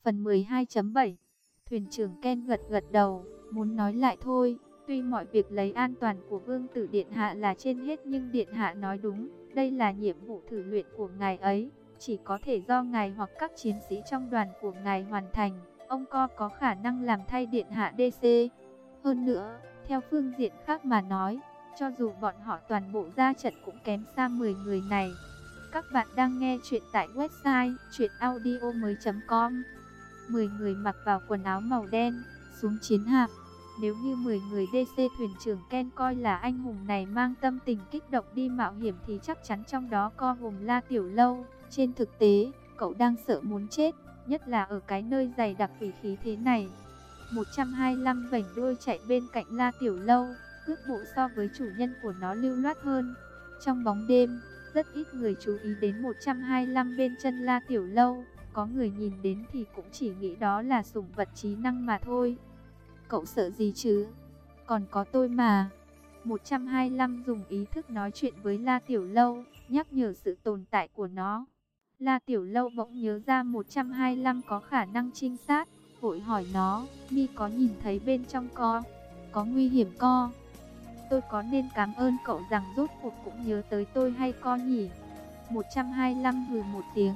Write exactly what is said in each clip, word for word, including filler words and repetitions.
Phần mười hai chấm bảy. Thuyền trưởng Ken gật gật đầu, muốn nói lại thôi. Tuy mọi việc lấy an toàn của Vương tử Điện Hạ là trên hết, nhưng Điện Hạ nói đúng, đây là nhiệm vụ thử luyện của ngài ấy, chỉ có thể do ngài hoặc các chiến sĩ trong đoàn của ngài hoàn thành. Ông co có khả năng làm thay Điện Hạ đê xê. Hơn nữa, theo phương diện khác mà nói, cho dù bọn họ toàn bộ ra trận cũng kém xa mười người này. Các bạn đang nghe chuyện tại website truyện audio mới chấm com. mười người mặc vào quần áo màu đen, xuống chiến hạm. Nếu như mười người đê xê thuyền trưởng Ken coi là anh hùng này mang tâm tình kích động đi mạo hiểm thì chắc chắn trong đó co gồm La Tiểu Lâu. Trên thực tế, cậu đang sợ muốn chết, nhất là ở cái nơi dày đặc quỷ khí thế này. một trăm hai mươi lăm vành đuôi chạy bên cạnh La Tiểu Lâu, cước bộ so với chủ nhân của nó lưu loát hơn. Trong bóng đêm, rất ít người chú ý đến một trăm hai mươi lăm bên chân La Tiểu Lâu. Có người nhìn đến thì cũng chỉ nghĩ đó là sủng vật trí năng mà thôi. Cậu sợ gì chứ? Còn có tôi mà. một trăm hai mươi lăm dùng ý thức nói chuyện với La Tiểu Lâu, nhắc nhở sự tồn tại của nó. La Tiểu Lâu bỗng nhớ ra một trăm hai mươi lăm có khả năng trinh sát, vội hỏi nó, Mi có nhìn thấy bên trong co? Có nguy hiểm co? Tôi có nên cảm ơn cậu rằng rốt cuộc cũng nhớ tới tôi hay co nhỉ? một trăm hai mươi lăm hừ một tiếng.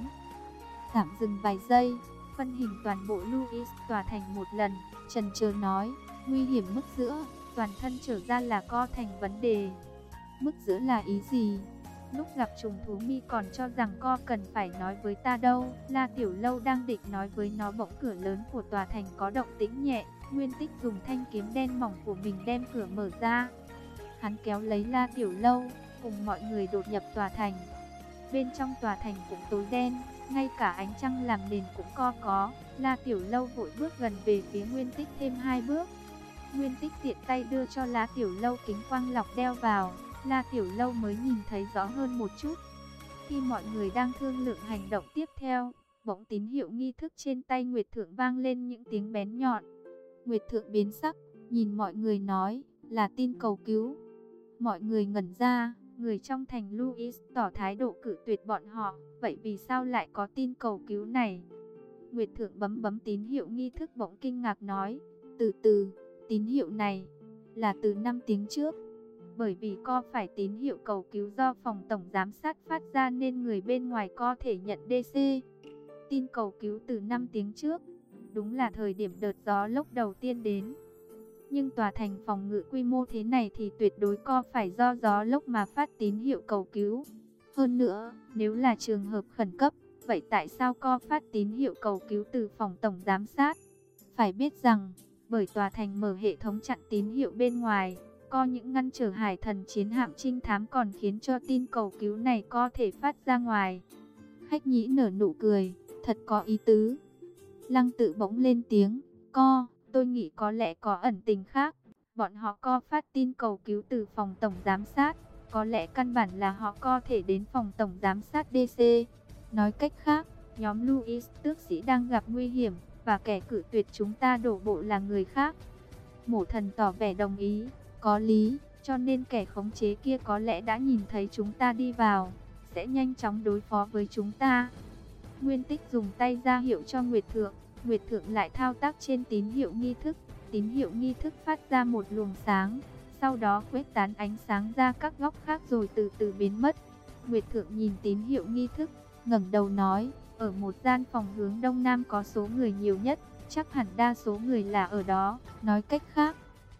Tạm dừng vài giây, phân hình toàn bộ Louis tỏa thành một lần, chần chờ nói, nguy hiểm mức giữa, toàn thân trở ra là co thành vấn đề. Mức giữa là ý gì? Lúc gặp trùng thú Mi còn cho rằng co cần phải nói với ta đâu. La Tiểu Lâu đang định nói với nó, bỗng cửa lớn của tòa thành có động tĩnh nhẹ. Nguyên Tích dùng thanh kiếm đen mỏng của mình đem cửa mở ra. Hắn kéo lấy La Tiểu Lâu, cùng mọi người đột nhập tòa thành. Bên trong tòa thành cũng tối đen, ngay cả ánh trăng làm nền cũng co có. La Tiểu Lâu vội bước gần về phía Nguyên Tích thêm hai bước. Nguyên Tích tiện tay đưa cho La Tiểu Lâu kính quang lọc đeo vào. La Tiểu Lâu mới nhìn thấy rõ hơn một chút. Khi mọi người đang thương lượng hành động tiếp theo, bỗng tín hiệu nghi thức trên tay Nguyệt Thượng vang lên những tiếng bén nhọn. Nguyệt Thượng biến sắc, nhìn mọi người nói, là tin cầu cứu. Mọi người ngẩn ra, người trong thành Louis tỏ thái độ cự tuyệt bọn họ, vậy vì sao lại có tin cầu cứu này? Nguyệt Thượng bấm bấm tín hiệu nghi thức, bỗng kinh ngạc nói, từ từ, tín hiệu này là từ năm tiếng trước. Bởi vì co phải tín hiệu cầu cứu do phòng tổng giám sát phát ra nên người bên ngoài có thể nhận đê xê. Tin cầu cứu từ năm tiếng trước, đúng là thời điểm đợt gió lốc đầu tiên đến. Nhưng tòa thành phòng ngự quy mô thế này thì tuyệt đối co phải do gió lốc mà phát tín hiệu cầu cứu. Hơn nữa, nếu là trường hợp khẩn cấp, vậy tại sao co phát tín hiệu cầu cứu từ phòng tổng giám sát? Phải biết rằng, bởi tòa thành mở hệ thống chặn tín hiệu bên ngoài, co những ngăn trở hải thần chiến hạm trinh thám còn khiến cho tin cầu cứu này có thể phát ra ngoài. Hách Nhĩ nở nụ cười, thật có ý tứ. Lăng Tự bỗng lên tiếng, co, tôi nghĩ có lẽ có ẩn tình khác. Bọn họ co phát tin cầu cứu từ phòng tổng giám sát, có lẽ căn bản là họ có thể đến phòng tổng giám sát đê xê. Nói cách khác, nhóm Louis tước sĩ đang gặp nguy hiểm, và kẻ cự tuyệt chúng ta đổ bộ là người khác. Mổ Thần tỏ vẻ đồng ý, có lý, cho nên kẻ khống chế kia có lẽ đã nhìn thấy chúng ta đi vào, sẽ nhanh chóng đối phó với chúng ta. Nguyên Tích dùng tay ra hiệu cho Nguyệt Thượng, Nguyệt Thượng lại thao tác trên tín hiệu nghi thức, tín hiệu nghi thức phát ra một luồng sáng, sau đó khuếch tán ánh sáng ra các góc khác rồi từ từ biến mất. Nguyệt Thượng nhìn tín hiệu nghi thức, ngẩng đầu nói, ở một gian phòng hướng đông nam có số người nhiều nhất, chắc hẳn đa số người là ở đó. Nói cách khác,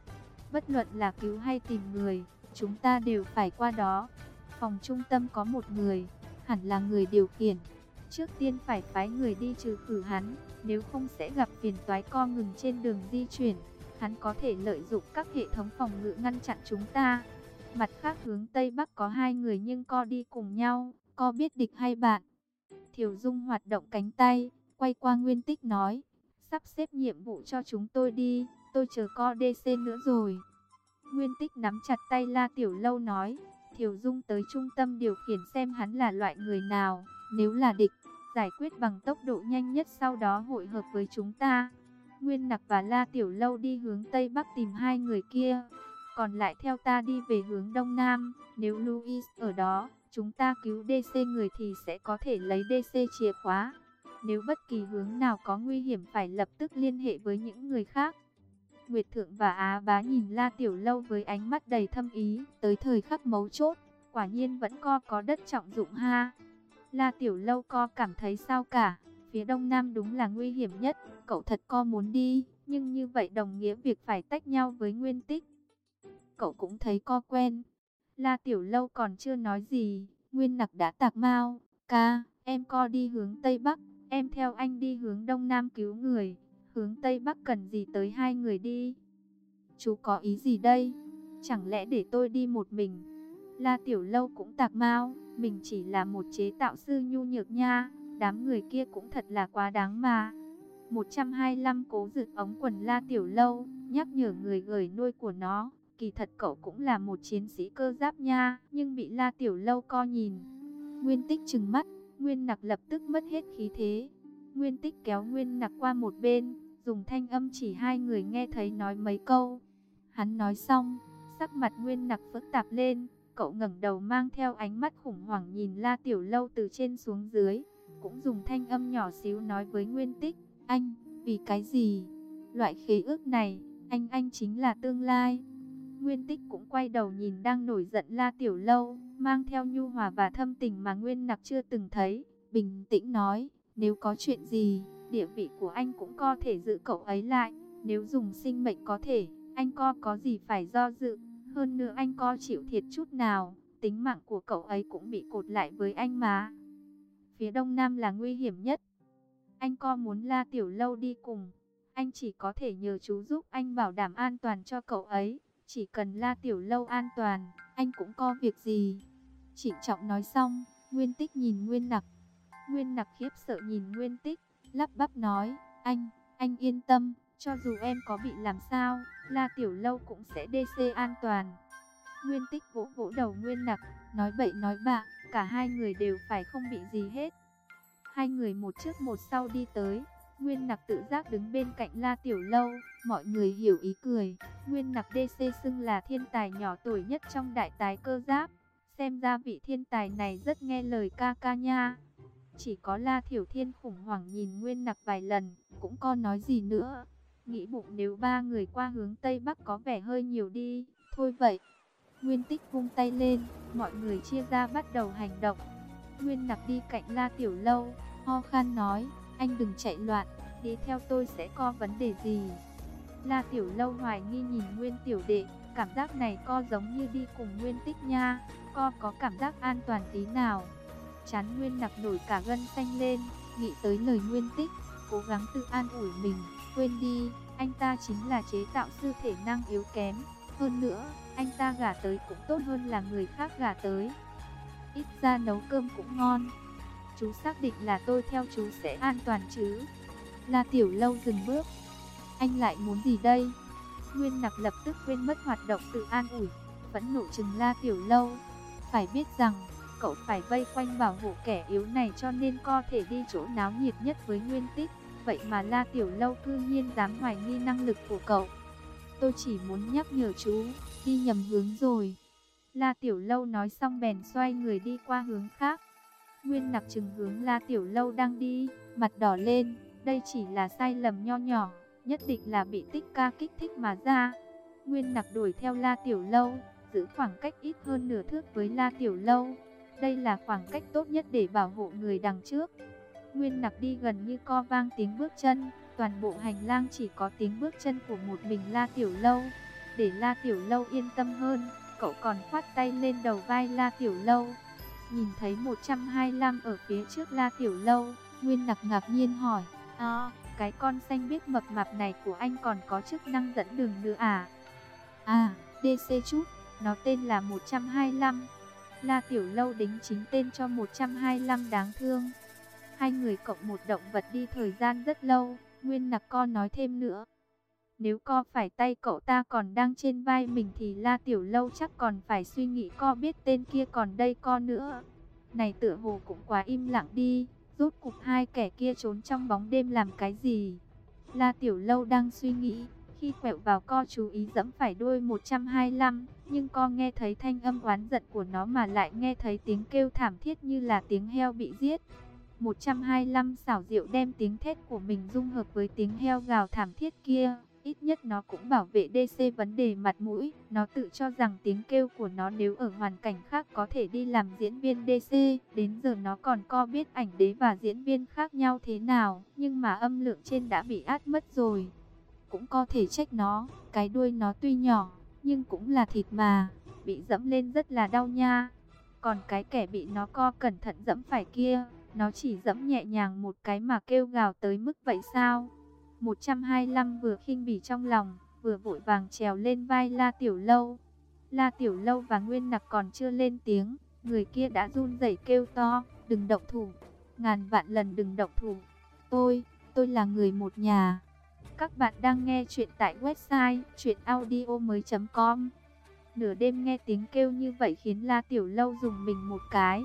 bất luận là cứu hay tìm người, chúng ta đều phải qua đó. Phòng trung tâm có một người, hẳn là người điều khiển. Trước tiên phải phái người đi trừ khử hắn, nếu không sẽ gặp phiền toái co ngừng trên đường di chuyển. Hắn có thể lợi dụng các hệ thống phòng ngự ngăn chặn chúng ta. Mặt khác hướng Tây Bắc có hai người nhưng co đi cùng nhau, co biết địch hay bạn. Thiều Dung hoạt động cánh tay, quay qua Nguyên Tích nói, sắp xếp nhiệm vụ cho chúng tôi đi, tôi chờ co đê xê nữa rồi. Nguyên Tích nắm chặt tay La Tiểu Lâu nói, Thiều Dung tới trung tâm điều khiển xem hắn là loại người nào, nếu là địch, giải quyết bằng tốc độ nhanh nhất sau đó hội hợp với chúng ta. Nguyên Nặc và La Tiểu Lâu đi hướng Tây Bắc tìm hai người kia, còn lại theo ta đi về hướng Đông Nam, nếu Louis ở đó, chúng ta cứu đê xê người thì sẽ có thể lấy đê xê chìa khóa. Nếu bất kỳ hướng nào có nguy hiểm phải lập tức liên hệ với những người khác. Nguyệt Thượng và Á Bá nhìn La Tiểu Lâu với ánh mắt đầy thâm ý. Tới thời khắc mấu chốt, quả nhiên vẫn co có đất trọng dụng ha. La Tiểu Lâu co cảm thấy sao cả. Phía đông nam đúng là nguy hiểm nhất. Cậu thật co muốn đi, nhưng như vậy đồng nghĩa việc phải tách nhau với Nguyên Tích. Cậu cũng thấy co quen. La Tiểu Lâu còn chưa nói gì, Nguyên Nặc đã tạc mau. Ca, em co đi hướng Tây Bắc, em theo anh đi hướng Đông Nam cứu người. Hướng Tây Bắc cần gì tới hai người đi? Chú có ý gì đây? Chẳng lẽ để tôi đi một mình? La Tiểu Lâu cũng tạc mau, mình chỉ là một chế tạo sư nhu nhược nha, đám người kia cũng thật là quá đáng mà. một trăm hai mươi lăm cố giựt ống quần La Tiểu Lâu, nhắc nhở người gửi nuôi của nó. Kỳ thật cậu cũng là một chiến sĩ cơ giáp nha, nhưng bị La Tiểu Lâu co nhìn. Nguyên Tích trừng mắt, Nguyên Nặc lập tức mất hết khí thế. Nguyên Tích kéo Nguyên Nặc qua một bên, dùng thanh âm chỉ hai người nghe thấy nói mấy câu. Hắn nói xong, sắc mặt Nguyên Nặc phức tạp lên, cậu ngẩng đầu mang theo ánh mắt khủng hoảng nhìn La Tiểu Lâu từ trên xuống dưới, cũng dùng thanh âm nhỏ xíu nói với Nguyên Tích, anh, vì cái gì? Loại khế ước này, anh anh chính là tương lai. Nguyên Tích cũng quay đầu nhìn đang nổi giận La Tiểu Lâu, mang theo nhu hòa và thâm tình mà Nguyên Nặc chưa từng thấy, bình tĩnh nói, nếu có chuyện gì, địa vị của anh cũng có thể giữ cậu ấy lại, nếu dùng sinh mệnh có thể, anh co có gì phải do dự, hơn nữa anh co chịu thiệt chút nào, tính mạng của cậu ấy cũng bị cột lại với anh mà. Phía đông nam là nguy hiểm nhất, anh co muốn La Tiểu Lâu đi cùng, anh chỉ có thể nhờ chú giúp anh bảo đảm an toàn cho cậu ấy. Chỉ cần La Tiểu Lâu an toàn, anh cũng có việc gì. Trịnh trọng nói xong, Nguyên Tích nhìn Nguyên Nặc. Nguyên Nặc khiếp sợ nhìn Nguyên Tích, lắp bắp nói, anh, anh yên tâm, cho dù em có bị làm sao, La Tiểu Lâu cũng sẽ đê xê an toàn. Nguyên Tích vỗ vỗ đầu Nguyên Nặc, nói bậy nói bạ, cả hai người đều phải không bị gì hết. Hai người một trước một sau đi tới. Nguyên Nặc tự giác đứng bên cạnh La Tiểu Lâu, mọi người hiểu ý cười. Nguyên Nặc đê xê xưng là thiên tài nhỏ tuổi nhất trong đại tái cơ giáp. Xem ra vị thiên tài này rất nghe lời ca ca nha. Chỉ có La Thiểu Thiên khủng hoảng nhìn Nguyên Nặc vài lần, cũng có nói gì nữa. Nghĩ bụng nếu ba người qua hướng Tây Bắc có vẻ hơi nhiều đi, thôi vậy. Nguyên Tích vung tay lên, mọi người chia ra bắt đầu hành động. Nguyên Nặc đi cạnh La Tiểu Lâu, ho khan nói, anh đừng chạy loạn, đi theo tôi sẽ có vấn đề gì. La Tiểu Lâu hoài nghi nhìn Nguyên Tiểu Đệ, cảm giác này co giống như đi cùng Nguyên Tích nha, co có cảm giác an toàn tí nào. Chán Nguyên Nặc nổi cả gân xanh lên, nghĩ tới lời Nguyên Tích, cố gắng tự an ủi mình, quên đi, anh ta chính là chế tạo sư thể năng yếu kém, hơn nữa, anh ta gả tới cũng tốt hơn là người khác gả tới. Ít ra nấu cơm cũng ngon. Chú xác định là tôi theo chú sẽ an toàn chứ? La Tiểu Lâu dừng bước. Anh lại muốn gì đây? Nguyên Nặc lập tức quên mất hoạt động tự an ủi, phẫn nộ trừng La Tiểu Lâu. Phải biết rằng, cậu phải vây quanh bảo hộ kẻ yếu này cho nên có thể đi chỗ náo nhiệt nhất với Nguyên Tích. Vậy mà La Tiểu Lâu cư nhiên dám hoài nghi năng lực của cậu. Tôi chỉ muốn nhắc nhở chú, đi nhầm hướng rồi. La Tiểu Lâu nói xong bèn xoay người đi qua hướng khác. Nguyên Nặc chừng hướng La Tiểu Lâu đang đi, mặt đỏ lên, đây chỉ là sai lầm nho nhỏ, nhất định là bị Tích ca kích thích mà ra. Nguyên Nặc đuổi theo La Tiểu Lâu, giữ khoảng cách ít hơn nửa thước với La Tiểu Lâu. Đây là khoảng cách tốt nhất để bảo hộ người đằng trước. Nguyên Nặc đi gần như co vang tiếng bước chân, toàn bộ hành lang chỉ có tiếng bước chân của một mình La Tiểu Lâu. Để La Tiểu Lâu yên tâm hơn, cậu còn khoát tay lên đầu vai La Tiểu Lâu. Nhìn thấy một trăm hai mươi lăm ở phía trước La Tiểu Lâu, Nguyên Nặc ngạc nhiên hỏi, à, cái con xanh biếc mập mạp này của anh còn có chức năng dẫn đường nữa à? À, đê xê chút, nó tên là một trăm hai mươi lăm. La Tiểu Lâu đính chính tên cho một trăm hai mươi lăm đáng thương. Hai người cộng một động vật đi thời gian rất lâu, Nguyên Nặc co nói thêm nữa. Nếu co phải tay cậu ta còn đang trên vai mình thì La Tiểu Lâu chắc còn phải suy nghĩ co biết tên kia còn đây co nữa. Này tựa hồ cũng quá im lặng đi, rốt cục hai kẻ kia trốn trong bóng đêm làm cái gì? La Tiểu Lâu đang suy nghĩ, khi quẹo vào co chú ý dẫm phải đuôi một trăm hai mươi lăm, nhưng co nghe thấy thanh âm oán giận của nó mà lại nghe thấy tiếng kêu thảm thiết như là tiếng heo bị giết. một trăm hai mươi lăm xảo diệu đem tiếng thét của mình dung hợp với tiếng heo gào thảm thiết kia. Ít nhất nó cũng bảo vệ đê xê vấn đề mặt mũi. Nó tự cho rằng tiếng kêu của nó nếu ở hoàn cảnh khác có thể đi làm diễn viên đê xê. Đến giờ nó còn co biết ảnh đế và diễn viên khác nhau thế nào. Nhưng mà âm lượng trên đã bị át mất rồi. Cũng có thể trách nó. Cái đuôi nó tuy nhỏ, nhưng cũng là thịt mà. Bị dẫm lên rất là đau nha. Còn cái kẻ bị nó co cẩn thận dẫm phải kia, nó chỉ dẫm nhẹ nhàng một cái mà kêu gào tới mức vậy sao? một trăm hai mươi lăm vừa khinh bỉ trong lòng, vừa vội vàng trèo lên vai La Tiểu Lâu. La Tiểu Lâu và Nguyên Nặc còn chưa lên tiếng, người kia đã run rẩy kêu to, đừng động thủ, ngàn vạn lần đừng động thủ. Tôi, tôi là người một nhà. Các bạn đang nghe chuyện tại website truyện audio mới chấm com. Nửa đêm nghe tiếng kêu như vậy khiến La Tiểu Lâu dùng mình một cái.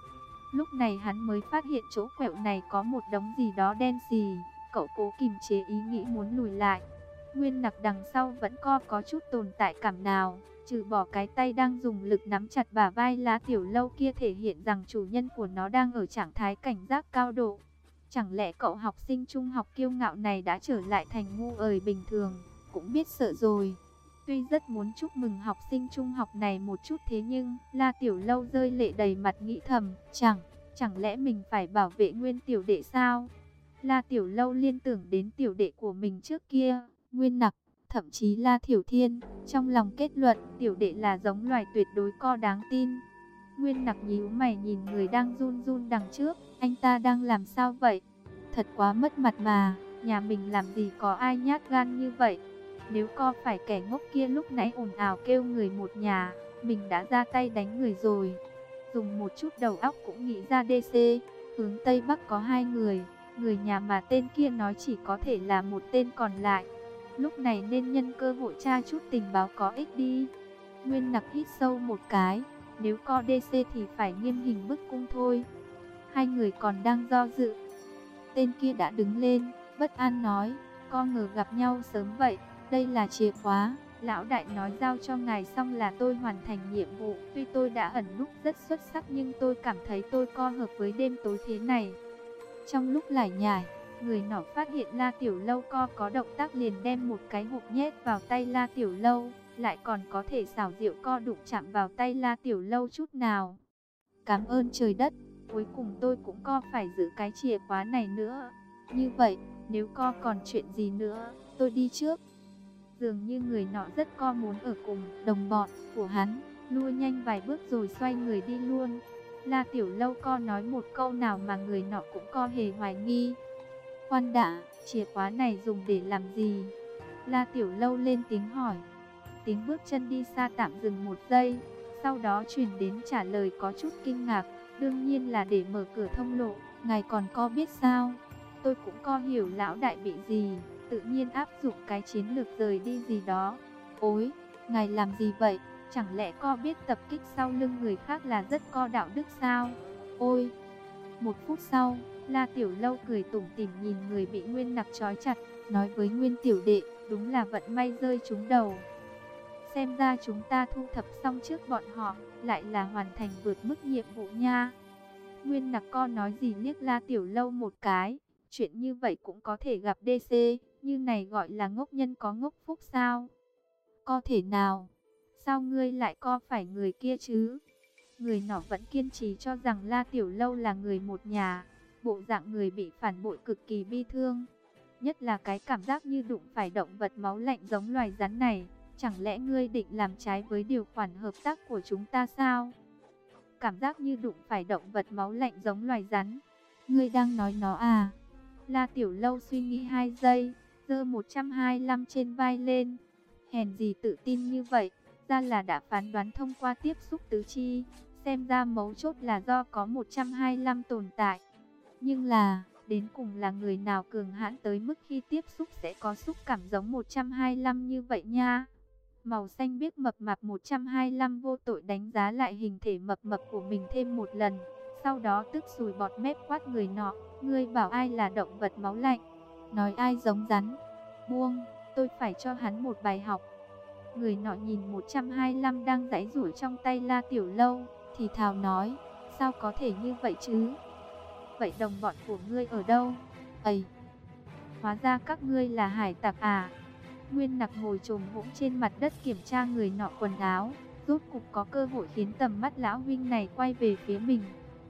Lúc này hắn mới phát hiện chỗ quẹo này có một đống gì đó đen xì. Cậu cố kìm chế ý nghĩ muốn lùi lại. Nguyên Nặc đằng sau vẫn co có chút tồn tại cảm nào, trừ bỏ cái tay đang dùng lực nắm chặt bả vai La Tiểu Lâu kia thể hiện rằng chủ nhân của nó đang ở trạng thái cảnh giác cao độ. Chẳng lẽ cậu học sinh trung học kiêu ngạo này đã trở lại thành ngu ời bình thường, cũng biết sợ rồi. Tuy rất muốn chúc mừng học sinh trung học này một chút thế nhưng La Tiểu Lâu rơi lệ đầy mặt nghĩ thầm, chẳng, chẳng lẽ mình phải bảo vệ Nguyên tiểu đệ sao? La Tiểu Lâu liên tưởng đến tiểu đệ của mình trước kia, Nguyên Nặc, thậm chí La Thiểu Thiên, trong lòng kết luận tiểu đệ là giống loài tuyệt đối co đáng tin. Nguyên Nặc nhíu mày nhìn người đang run run đằng trước, anh ta đang làm sao vậy? Thật quá mất mặt mà, nhà mình làm gì có ai nhát gan như vậy? Nếu co phải kẻ ngốc kia lúc nãy ồn ào kêu người một nhà, mình đã ra tay đánh người rồi. Dùng một chút đầu óc cũng nghĩ ra đê xê, hướng Tây Bắc có hai người, người nhà mà tên kia nói chỉ có thể là một tên còn lại. Lúc này nên nhân cơ hội tra chút tình báo có ích đi. Nguyên Nặc hít sâu một cái, nếu co đê xê thì phải nghiêm hình bức cung thôi. Hai người còn đang do dự. Tên kia đã đứng lên, bất an nói, co ngờ gặp nhau sớm vậy. Đây là chìa khóa, lão đại nói giao cho ngài xong là tôi hoàn thành nhiệm vụ. Tuy tôi đã ẩn núp rất xuất sắc nhưng tôi cảm thấy tôi co hợp với đêm tối thế này. Trong lúc lải nhải, người nọ phát hiện La Tiểu Lâu co có động tác liền đem một cái hộp nhét vào tay La Tiểu Lâu, lại còn có thể xảo diệu co đụng chạm vào tay La Tiểu Lâu chút nào. Cảm ơn trời đất, cuối cùng tôi cũng co phải giữ cái chìa khóa này nữa. Như vậy, nếu co còn chuyện gì nữa, tôi đi trước. Dường như người nọ rất co muốn ở cùng đồng bọn của hắn, lua nhanh vài bước rồi xoay người đi luôn. La Tiểu Lâu co nói một câu nào mà người nọ cũng co hề hoài nghi. Khoan đã, chìa khóa này dùng để làm gì? La Tiểu Lâu lên tiếng hỏi. Tiếng bước chân đi xa tạm dừng một giây, sau đó truyền đến trả lời có chút kinh ngạc. Đương nhiên là để mở cửa thông lộ, ngài còn co biết sao? Tôi cũng co hiểu lão đại bị gì, tự nhiên áp dụng cái chiến lược rời đi gì đó. Ôi, ngài làm gì vậy? Chẳng lẽ co biết tập kích sau lưng người khác là rất co đạo đức sao? Ôi! Một phút sau, La Tiểu Lâu cười tủm tỉm nhìn người bị Nguyên Nặc trói chặt, nói với Nguyên tiểu đệ, đúng là vận may rơi trúng đầu. Xem ra chúng ta thu thập xong trước bọn họ, lại là hoàn thành vượt mức nhiệm vụ nha. Nguyên Nặc co nói gì liếc La Tiểu Lâu một cái, chuyện như vậy cũng có thể gặp đê xê, như này gọi là ngốc nhân có ngốc phúc sao? Co thể nào? Sao ngươi lại co phải người kia chứ? Người nọ vẫn kiên trì cho rằng La Tiểu Lâu là người một nhà, bộ dạng người bị phản bội cực kỳ bi thương. Nhất là cái cảm giác như đụng phải động vật máu lạnh giống loài rắn này. Chẳng lẽ ngươi định làm trái với điều khoản hợp tác của chúng ta sao? Cảm giác như đụng phải động vật máu lạnh giống loài rắn. Ngươi đang nói nó à? La Tiểu Lâu suy nghĩ hai giây, giơ một trăm hai mươi lăm trên vai lên. Hèn gì tự tin như vậy, ra là đã phán đoán thông qua tiếp xúc tứ chi. Xem ra mấu chốt là do có một trăm hai mươi lăm tồn tại. Nhưng là, đến cùng là người nào cường hãn tới mức khi tiếp xúc sẽ có xúc cảm giống một trăm hai mươi lăm như vậy nha. Màu xanh biếc mập mạp một trăm hai mươi lăm vô tội đánh giá lại hình thể mập mập của mình thêm một lần. Sau đó tức sùi bọt mép quát người nọ, ngươi bảo ai là động vật máu lạnh? Nói ai giống rắn? Buông, tôi phải cho hắn một bài học. Người nọ nhìn một trăm hai mươi lăm đang giãy giụa trong tay La Tiểu Lâu, thì thào nói, sao có thể như vậy chứ? vậy đồng bọn của ngươi ở đâu? Ây, hóa ra các ngươi là hải tặc à? Nguyên Nặc ngồi chồm hỗn trên mặt đất kiểm tra người nọ quần áo, rốt cục có cơ hội khiến tầm mắt lão huynh này quay về phía mình.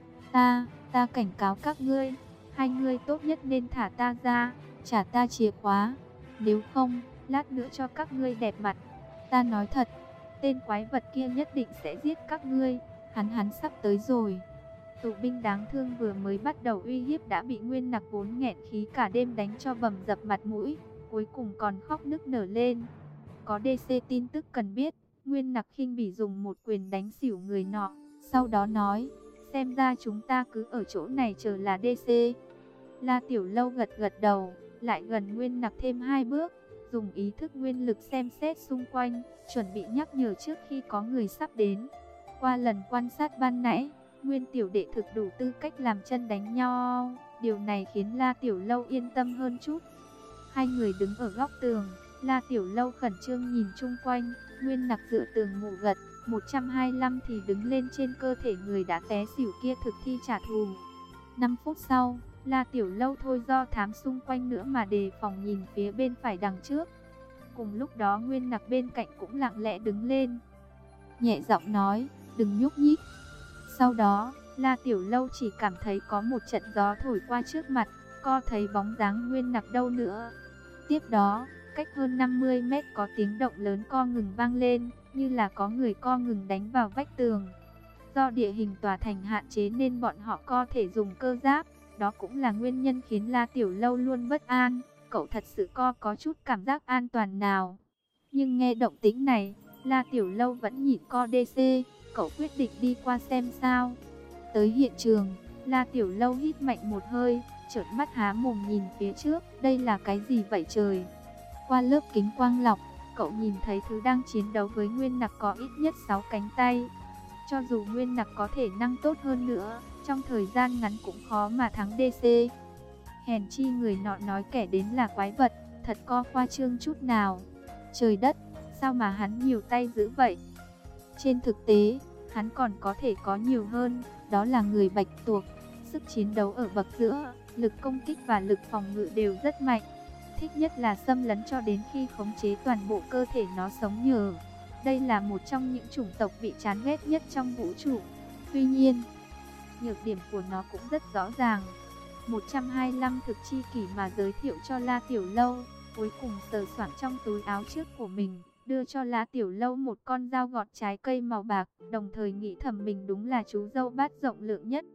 Ta, ta cảnh cáo các ngươi, hai ngươi tốt nhất nên thả ta ra, trả ta chìa khóa, nếu không, lát nữa cho các ngươi đẹp mặt. Ta nói thật, tên quái vật kia nhất định sẽ giết các ngươi, hắn hắn sắp tới rồi. Tù binh đáng thương vừa mới bắt đầu uy hiếp đã bị Nguyên Nặc vốn nghẹn khí cả đêm đánh cho bầm dập mặt mũi, cuối cùng còn khóc nức nở lên. Có đê xê tin tức cần biết, Nguyên Nặc khinh bỉ dùng một quyền đánh xỉu người nọ, sau đó nói, xem ra chúng ta cứ ở chỗ này chờ là đê xê. La Tiểu Lâu gật gật đầu, lại gần Nguyên Nặc thêm hai bước, dùng ý thức nguyên lực xem xét xung quanh, chuẩn bị nhắc nhở trước khi có người sắp đến. Qua lần quan sát ban nãy, Nguyên tiểu đệ thực đủ tư cách làm chân đánh nhau, điều này khiến La Tiểu Lâu yên tâm hơn chút. Hai người đứng ở góc tường, La Tiểu Lâu khẩn trương nhìn chung quanh, Nguyên Nặc dựa tường ngủ gật, một trăm hai mươi lăm thì đứng lên trên cơ thể người đã té xỉu kia thực thi trả thù. năm phút sau, La Tiểu Lâu thôi do thám xung quanh nữa mà đề phòng nhìn phía bên phải đằng trước. Cùng lúc đó Nguyên Nặc bên cạnh cũng lặng lẽ đứng lên, nhẹ giọng nói, đừng nhúc nhích. Sau đó, La Tiểu Lâu chỉ cảm thấy có một trận gió thổi qua trước mặt, co thấy bóng dáng Nguyên Nặc đâu nữa. Tiếp đó, cách hơn năm mươi mét có tiếng động lớn co ngừng vang lên, như là có người co ngừng đánh vào vách tường. Do địa hình tòa thành hạn chế nên bọn họ co thể dùng cơ giáp, đó cũng là nguyên nhân khiến La Tiểu Lâu luôn bất an, cậu thật sự co có chút cảm giác an toàn nào. Nhưng nghe động tĩnh này, La Tiểu Lâu vẫn nhịn co đê xê, cậu quyết định đi qua xem sao. Tới hiện trường, La Tiểu Lâu hít mạnh một hơi, trợn mắt há mồm nhìn phía trước, đây là cái gì vậy trời? Qua lớp kính quang lọc, cậu nhìn thấy thứ đang chiến đấu với Nguyên Nặc có ít nhất sáu cánh tay. Cho dù Nguyên Nặc có thể năng tốt hơn nữa, trong thời gian ngắn cũng khó mà thắng đê xê. Hèn chi người nọ nói kẻ đến là quái vật, thật co khoa trương chút nào. Trời đất, sao mà hắn nhiều tay dữ vậy? Trên thực tế, hắn còn có thể có nhiều hơn, đó là người bạch tuộc. Sức chiến đấu ở bậc giữa, lực công kích và lực phòng ngự đều rất mạnh. Thích nhất là xâm lấn cho đến khi khống chế toàn bộ cơ thể nó sống nhờ. Đây là một trong những chủng tộc bị chán ghét nhất trong vũ trụ. Tuy nhiên, nhược điểm của nó cũng rất rõ ràng. một trăm hai mươi lăm thực chi kỷ mà giới thiệu cho La Tiểu Lâu, cuối cùng sờ soạng trong túi áo trước của mình, đưa cho La Tiểu Lâu một con dao gọt trái cây màu bạc, đồng thời nghĩ thầm mình đúng là chú dâu bát rộng lượng nhất.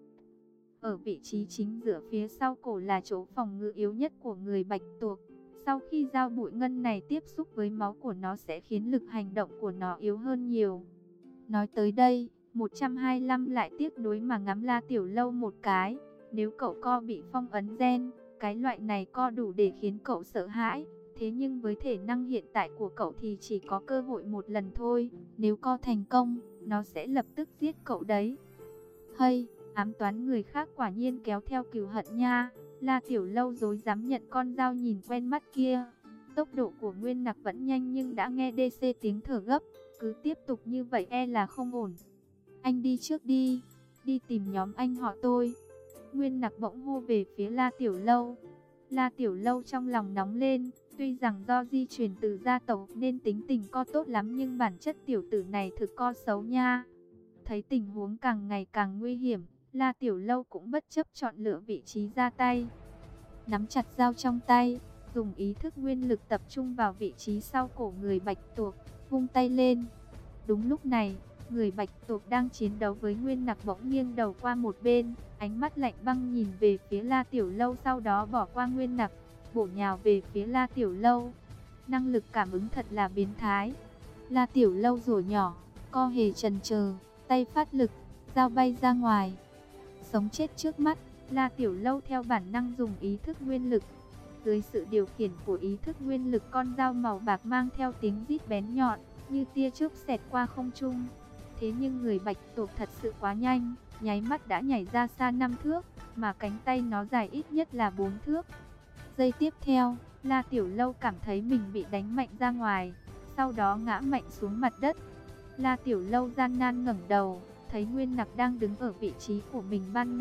Ở vị trí chính giữa phía sau cổ là chỗ phòng ngự yếu nhất của người bạch tuộc. Sau khi dao bụi ngân này tiếp xúc với máu của nó sẽ khiến lực hành động của nó yếu hơn nhiều. Nói tới đây, một trăm hai mươi lăm lại tiếc nuối mà ngắm La Tiểu Lâu một cái. Nếu cậu co bị phong ấn gen, cái loại này co đủ để khiến cậu sợ hãi. Thế nhưng với thể năng hiện tại của cậu thì chỉ có cơ hội một lần thôi. Nếu co thành công, nó sẽ lập tức giết cậu đấy. Hay, ám toán người khác quả nhiên kéo theo cừu hận nha. La Tiểu Lâu dối dám nhận con dao nhìn quen mắt kia. Tốc độ của Nguyên Nặc vẫn nhanh nhưng đã nghe đê xê tiếng thở gấp. Cứ tiếp tục như vậy e là không ổn. Anh đi trước đi, đi tìm nhóm anh họ tôi. Nguyên Nặc bỗng hô về phía La Tiểu Lâu. La Tiểu Lâu trong lòng nóng lên. Tuy rằng do di truyền từ gia tộc nên tính tình co tốt lắm, nhưng bản chất tiểu tử này thực co xấu nha. Thấy tình huống càng ngày càng nguy hiểm, La Tiểu Lâu cũng bất chấp chọn lựa vị trí ra tay. Nắm chặt dao trong tay, dùng ý thức nguyên lực tập trung vào vị trí sau cổ người bạch tuộc, vung tay lên. Đúng lúc này, người bạch tuộc đang chiến đấu với Nguyên Nặc bỗng nghiêng đầu qua một bên, ánh mắt lạnh băng nhìn về phía La Tiểu Lâu, sau đó bỏ qua Nguyên Nặc, bổ nhào về phía La Tiểu Lâu. Năng lực cảm ứng thật là biến thái. La Tiểu Lâu rủa nhỏ, co hề chần chờ, tay phát lực, dao bay ra ngoài. Sống chết trước mắt, La Tiểu Lâu theo bản năng dùng ý thức nguyên lực. Dưới sự điều khiển của ý thức nguyên lực, con dao màu bạc mang theo tiếng rít bén nhọn, như tia chớp xẹt qua không trung. Thế nhưng người bạch tuộc thật sự quá nhanh, nháy mắt đã nhảy ra xa năm thước, mà cánh tay nó dài ít nhất là bốn thước. Giây tiếp theo, La Tiểu Lâu cảm thấy mình bị đánh mạnh ra ngoài, sau đó ngã mạnh xuống mặt đất. La Tiểu Lâu gian nan ngẩng đầu, thấy Nguyên Nặc đang đứng ở vị trí của mình ban nãy,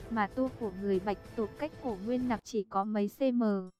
mà tu của người Bạch tộc cách cổ Nguyên Nặc chỉ có mấy cm.